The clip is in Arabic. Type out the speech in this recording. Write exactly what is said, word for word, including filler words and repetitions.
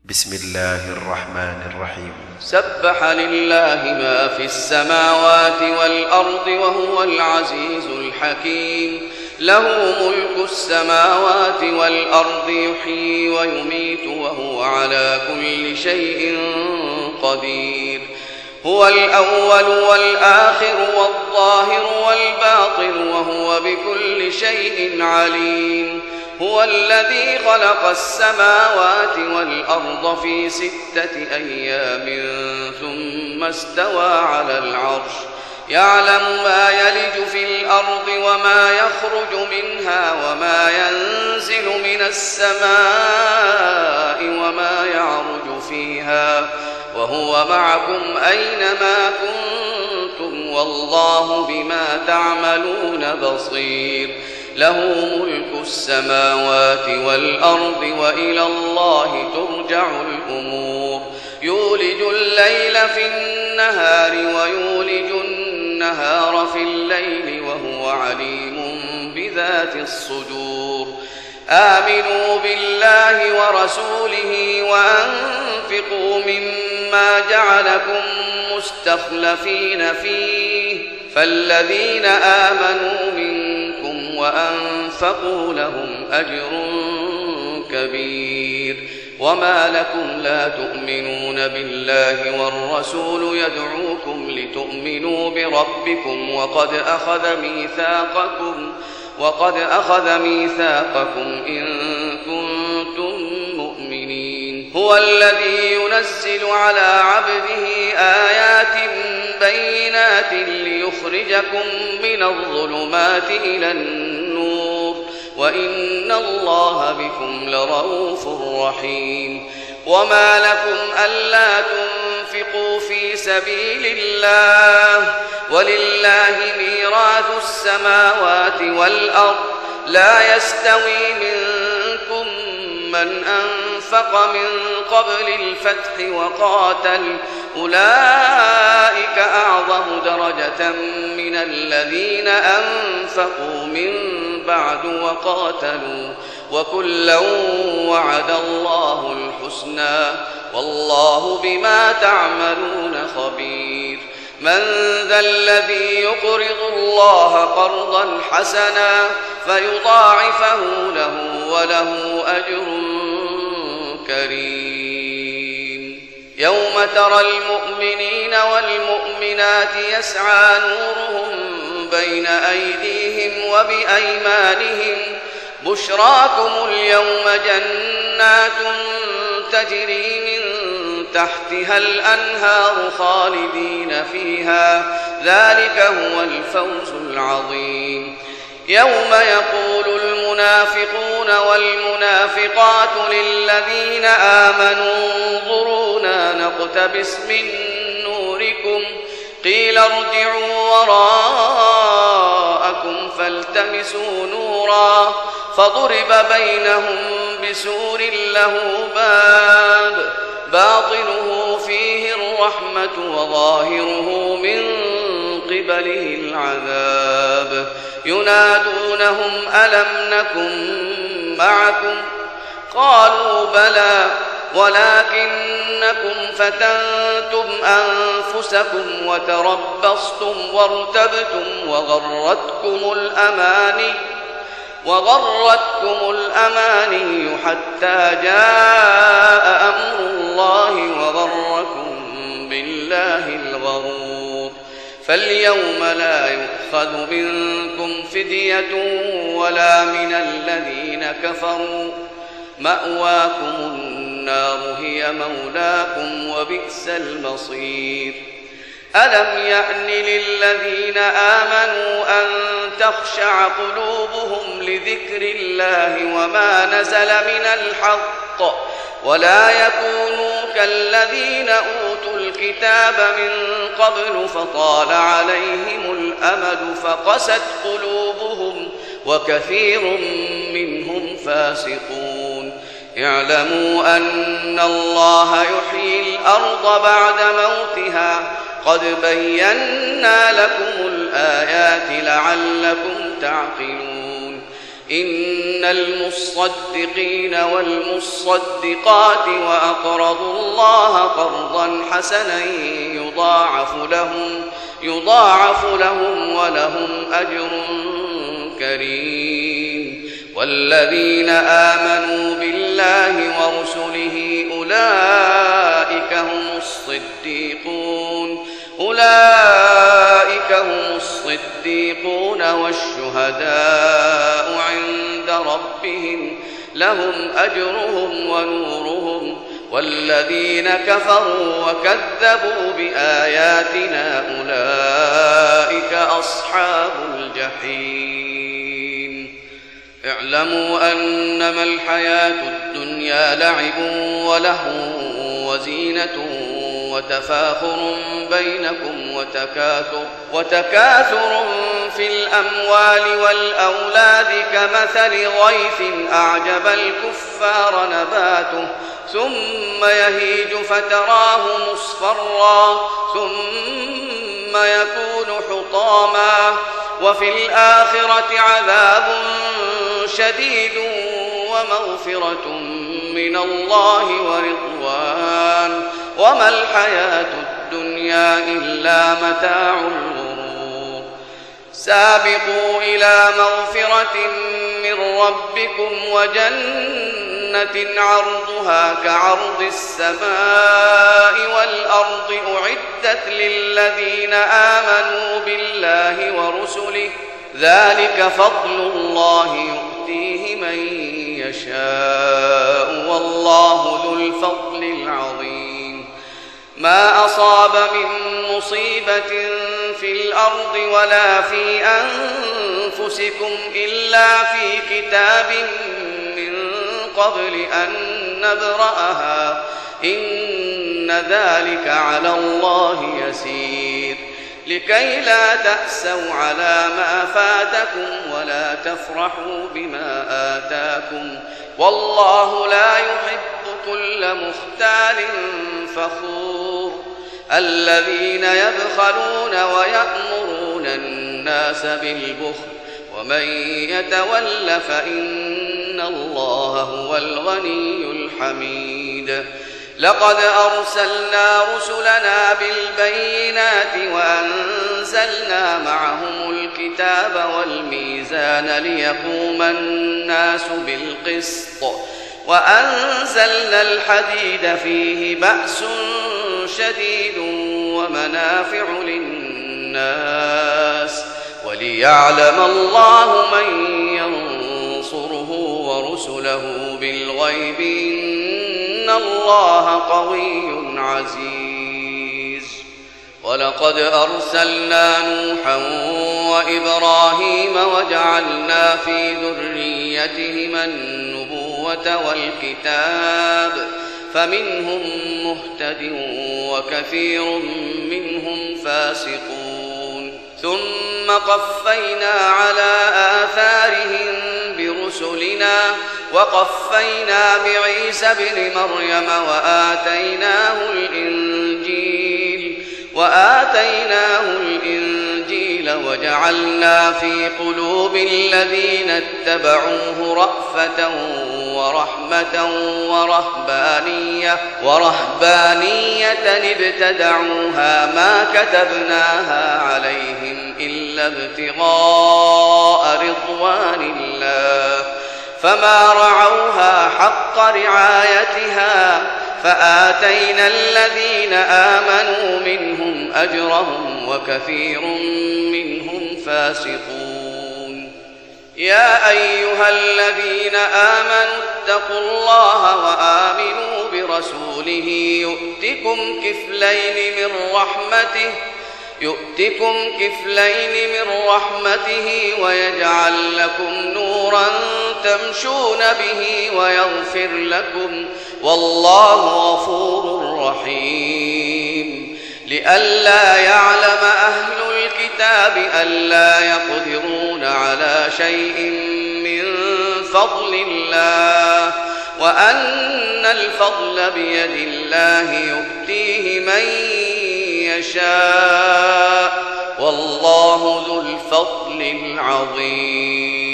بسم الله الرحمن الرحيم. سبح لله ما في السماوات والأرض وهو العزيز الحكيم. له ملك السماوات والأرض يحيي ويميت وهو على كل شيء قدير. هو الأول والآخر والظاهر والباطن وهو بكل شيء عليم. هو الذي خلق السماوات والأرض في ستة أيام ثم استوى على العرش يعلم ما يلج في الأرض وما يخرج منها وما ينزل من السماء وما يعرج فيها وهو معكم أينما كنتم والله بما تعملون بصير. له ملك السماوات والأرض وإلى الله ترجع الأمور. يولج الليل في النهار ويولج النهار في الليل وهو عليم بذات الصدور. آمنوا بالله ورسوله وأنفقوا مما جعلكم مستخلفين فيه فالذين آمنوا منكم وأنفقوا لهم أجر كبير. وما لكم لا تؤمنون بالله والرسول يدعوكم لتؤمنوا بربكم وقد أخذ ميثاقكم وقد أخذ ميثاقكم إن كنتم مؤمنين. هو الذي ينزل على عبده آيات بينات ليخرجكم من الظلمات إلى النور وإن الله بكم لرؤوف رحيم. وما لكم ألا تنفقوا في سبيل الله ولله ميراث السماوات والأرض لا يستوي منكم من أنفق من قبل الفتح وقاتل أولئك أعظم درجة من الذين أنفقوا من بعد وقاتلوا وكلا وعد الله الحسنى والله بما تعملون خبير. من ذا الذي يقرض الله قرضا حسنا فيضاعفه له وله أجر كريم. يوم ترى المؤمنين والمؤمنات يسعى نورهم بين أيديهم وبأيمانهم بشراكم اليوم جنات تجري من تحتها الأنهار خالدين فيها ذلك هو الفوز العظيم. يوم يقول المنافقون والمنافقات للذين آمنوا انظرونا نقتبس من نوركم قيل ارجعوا وراءكم فالتمسوا نورا فضرب بينهم بسور له باب باطنه فيه الرحمة وظاهره من قبله العذاب. ينادونهم ألم نكن معكم قالوا بلى ولكنكم فتنتم أنفسكم وتربصتم وارتبتم وغرتكم الأماني وغرتكم الأماني حتى جاء أمر الله وغركم بالله الغرور. فاليوم لا يؤخذ منكم فدية ولا من الذين كفروا مأواكم النار هي مولاكم وبئس المصير. ألم يأن للذين آمنوا أن تخشع قلوبهم لذكر الله وما نزل من الحق ولا يكونوا كالذين أوتوا الكتاب من قبل فطال عليهم الأمد فقست قلوبهم وكثير منهم فاسقون. اعلموا أن الله يحيي الأرض بعد موتها قد بينا لكم الآيات لعلكم تعقلون. إن المصدقين والمصدقات وأقرضوا الله قرضا حسنا يضاعف لهم, يضاعف لهم ولهم أجر كريم. والذين آمنوا بالله ورسله أولئك هم الصديقون أولئك هم الصديقون والشهداء عند ربهم لهم أجرهم ونورهم. والذين كفروا وكذبوا بآياتنا أولئك أصحاب الجحيم. اعلموا أنما الحياة الدنيا لعب ولهو وزينة وتفاخر بينكم وتكاثر, وتكاثر في الأموال والأولاد كمثل غيث أعجب الكفار نباته ثم يهيج فتراه مصفرا ثم يكون حطاما وفي الآخرة عذاب شديد ومغفرة من الله ورضوان وما الحياة الدنيا إلا متاع الغرور. سابقوا إلى مغفرة من ربكم وجنة عرضها كعرض السماء والأرض أعدت للذين آمنوا بالله ورسله ذلك فضل الله يؤتيه من يشاء والله ذو الفضل العظيم. ما أصاب من مصيبة في الأرض ولا في أنفسكم إلا في كتاب من قبل أن نبرأها إن ذلك على الله يسير. لكي لا تأسوا على ما فاتكم ولا تفرحوا بما آتاكم والله لا يحب كل مختال فخور. الذين يبخلون ويأمرون الناس بالبخل ومن يتول فإن الله هو الغني الحميد. لقد أرسلنا رسلنا بالبينات وأنزلنا معهم الكتاب والميزان ليقوم الناس بالقسط وأنزلنا الحديد فيه بأس شديد ومنافع للناس وليعلم الله من ينصره ورسله بالغيب إن الله قوي عزيز. ولقد أرسلنا نوحا وإبراهيم وجعلنا في ذريتهما النبوة والكتاب فمنهم مهتد وكثير منهم فاسقون. ثم قفينا على آثارهم برسلنا وقفينا بعيسى ابن مريم وآتيناه الإنجيل وآتيناه الإنجيل وجعلنا في قلوب الذين اتبعوه رأفة ورحمة ورهبانية ورهبانية ابتدعوها ما كتبناها عليهم إلا ابتغاء رضوان الله فما رعوها حق رعايتها فآتينا الذين آمنوا منهم أجرهم وكثير منهم فاسقون. يا أيها الذين آمنوا اتقوا الله وآمنوا برسوله يؤتكم كفلين من رحمته يؤتكم كفلين من رحمته ويجعل لكم نورا تمشون به ويغفر لكم والله غفور رحيم. لئلا يعلم أهل الكتاب ألا يقدرون على شيء من فضل الله وأن الفضل بيد الله يؤتيه من يشاء والله ذو الفضل العظيم.